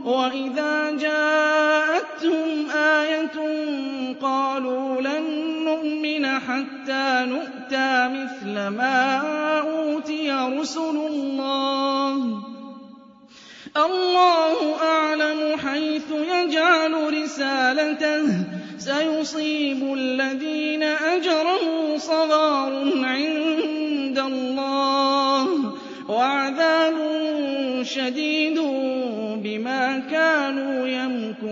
وَإِذَا جَاءَتْهُمْ آيَةٌ قَالُوا لَن نُّؤْمِنَ حَتَّىٰ نُؤْتَىٰ مِثْلَ مَا أُوتِيَ رُسُلُ اللَّهِ ۘ اللَّهُ أَعْلَمُ حَيْثُ يَجْعَلُ رِسَالَتَهُ ۗ سَيُصِيبُ الَّذِينَ أَجْرَمُوا صَغَارٌ عِندَ اللَّهِ وَعَذَابٌ شَدِيدٌ بِمَا كَانُوا يَمْكُرُونَ.